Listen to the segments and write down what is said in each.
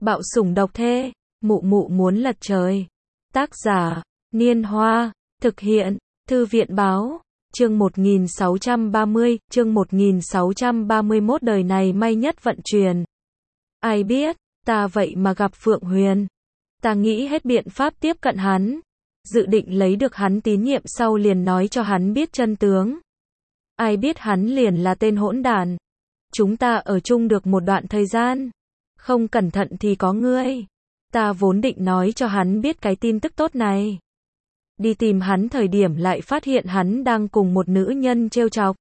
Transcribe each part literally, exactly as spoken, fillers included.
Bạo sủng độc thê, mụ mụ muốn lật trời. Tác giả, Niên Hoa, thực hiện, Thư viện Báo, chương một nghìn sáu trăm ba mươi, chương một nghìn sáu trăm ba mươi mốt đời này may nhất vận chuyển. Ai biết, ta vậy mà gặp Phượng Huyền. Ta nghĩ hết biện pháp tiếp cận hắn, dự định lấy được hắn tín nhiệm sau liền nói cho hắn biết chân tướng. Ai biết hắn liền là tên hỗn đản. Chúng ta ở chung được một đoạn thời gian, không cẩn thận thì có ngươi. Ta vốn định nói cho hắn biết cái tin tức tốt này. Đi tìm hắn thời điểm lại phát hiện hắn đang cùng một nữ nhân trêu chọc.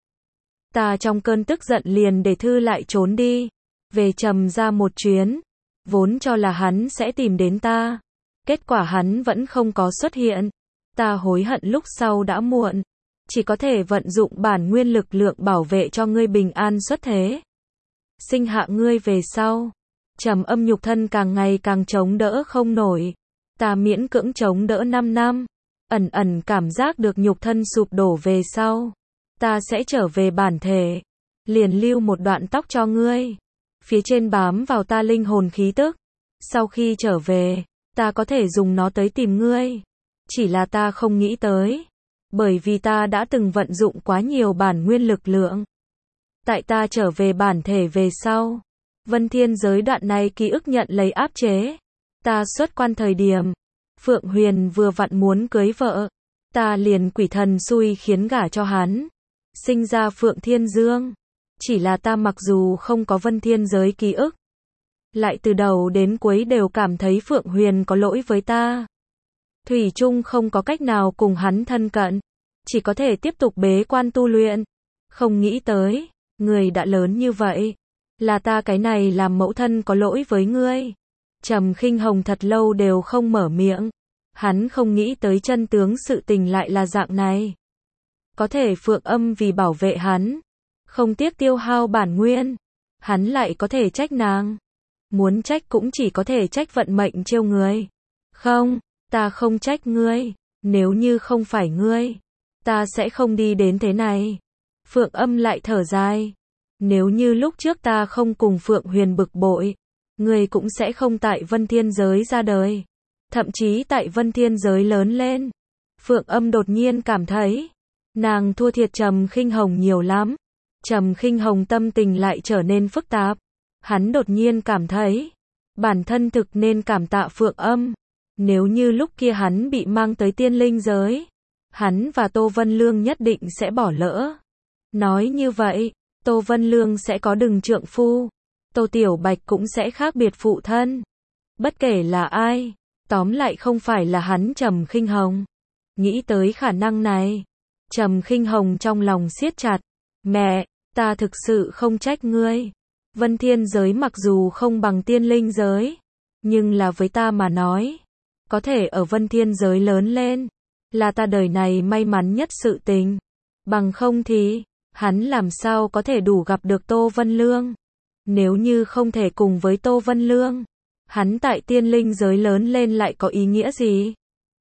Ta trong cơn tức giận liền để thư lại trốn đi, về Trầm ra một chuyến, vốn cho là hắn sẽ tìm đến ta. Kết quả hắn vẫn không có xuất hiện. Ta hối hận lúc sau đã muộn, chỉ có thể vận dụng bản nguyên lực lượng bảo vệ cho ngươi bình an xuất thế. Sinh hạ ngươi về sau, Trầm Âm nhục thân càng ngày càng chống đỡ không nổi. Ta miễn cưỡng chống đỡ năm năm, ẩn ẩn cảm giác được nhục thân sụp đổ về sau. Ta sẽ trở về bản thể, liền lưu một đoạn tóc cho ngươi. Phía trên bám vào ta linh hồn khí tức. Sau khi trở về, ta có thể dùng nó tới tìm ngươi. Chỉ là ta không nghĩ tới, bởi vì ta đã từng vận dụng quá nhiều bản nguyên lực lượng. Tại ta trở về bản thể về sau, Vân Thiên giới đoạn này ký ức nhận lấy áp chế. Ta xuất quan thời điểm, Phượng Huyền vừa vặn muốn cưới vợ, ta liền quỷ thần xui khiến gả cho hắn, sinh ra Phượng Thiên Dương. Chỉ là ta mặc dù không có Vân Thiên giới ký ức, lại từ đầu đến cuối đều cảm thấy Phượng Huyền có lỗi với ta. Thủy chung không có cách nào cùng hắn thân cận, chỉ có thể tiếp tục bế quan tu luyện. Không nghĩ tới, người đã lớn như vậy, là ta cái này làm mẫu thân có lỗi với ngươi. Trầm Khinh Hồng thật lâu đều không mở miệng. Hắn không nghĩ tới chân tướng sự tình lại là dạng này. Có thể Phượng Âm vì bảo vệ hắn, không tiếc tiêu hao bản nguyên, hắn lại có thể trách nàng. Muốn trách cũng chỉ có thể trách vận mệnh trêu người. Không, ta không trách ngươi, nếu như không phải ngươi, ta sẽ không đi đến thế này. Phượng Âm lại thở dài. Nếu như lúc trước ta không cùng Phượng Huyền bực bội, ngươi cũng sẽ không tại Vân Thiên giới ra đời, thậm chí tại Vân Thiên giới lớn lên. Phượng Âm đột nhiên cảm thấy, nàng thua thiệt Trầm Khinh Hồng nhiều lắm. Trầm Khinh Hồng tâm tình lại trở nên phức tạp. Hắn đột nhiên cảm thấy, bản thân thực nên cảm tạ Phượng Âm. Nếu như lúc kia hắn bị mang tới tiên linh giới, hắn và Tô Vân Lương nhất định sẽ bỏ lỡ. Nói như vậy, Tô Vân Lương sẽ có đừng trượng phu, Tô Tiểu Bạch cũng sẽ khác biệt phụ thân. Bất kể là ai, tóm lại không phải là hắn Trầm Khinh Hồng. Nghĩ tới khả năng này, Trầm Khinh Hồng trong lòng siết chặt. Mẹ, ta thực sự không trách ngươi. Vân Thiên giới mặc dù không bằng tiên linh giới, nhưng là với ta mà nói, có thể ở Vân Thiên giới lớn lên, là ta đời này may mắn nhất sự tình. Bằng không thì, hắn làm sao có thể đủ gặp được Tô Vân Lương. Nếu như không thể cùng với Tô Vân Lương, hắn tại tiên linh giới lớn lên lại có ý nghĩa gì?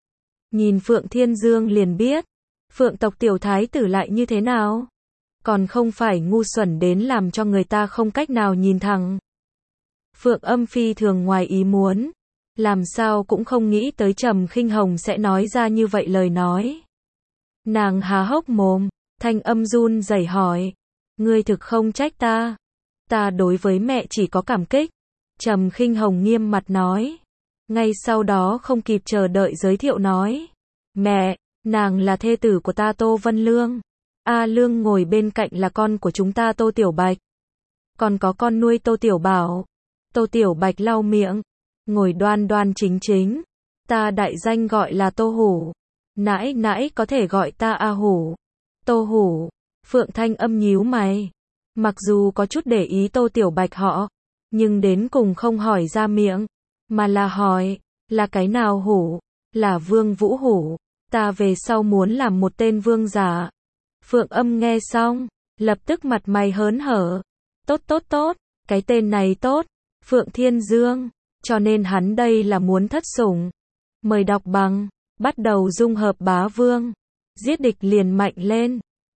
Nhìn Phượng Thiên Dương liền biết, Phượng tộc tiểu thái tử lại như thế nào? Còn không phải ngu xuẩn đến làm cho người ta không cách nào nhìn thẳng. Phượng Âm phi thường ngoài ý muốn, làm sao cũng không nghĩ tới Trầm Khinh Hồng sẽ nói ra như vậy lời nói. Nàng há hốc mồm, thanh âm run rẩy hỏi, ngươi thực không trách ta? Ta đối với mẹ chỉ có cảm kích. Trầm Khinh Hồng nghiêm mặt nói. Ngay sau đó không kịp chờ đợi giới thiệu nói, mẹ, nàng là thê tử của ta Tô Vân Lương. A Lương ngồi bên cạnh là con của chúng ta Tô Tiểu Bạch. Còn có con nuôi Tô Tiểu Bảo. Tô Tiểu Bạch lau miệng, ngồi đoan đoan chính chính. Ta đại danh gọi là Tô Hủ. Nãi nãi có thể gọi ta A Hủ. Tô Hủ. Phượng Thanh Âm nhíu mày. Mặc dù có chút để ý Tô Tiểu Bạch họ, nhưng đến cùng không hỏi ra miệng, mà là hỏi, là cái nào Hủ? Là Vương Vũ Hủ. Ta về sau muốn làm một tên vương giả. Phượng Âm nghe xong, lập tức mặt mày hớn hở. Tốt tốt tốt, cái tên này tốt. Phượng Thiên Dương, cho nên hắn đây là muốn thất sủng. Mời đọc bằng, bắt đầu dung hợp bá vương. Giết địch liền mạnh lên.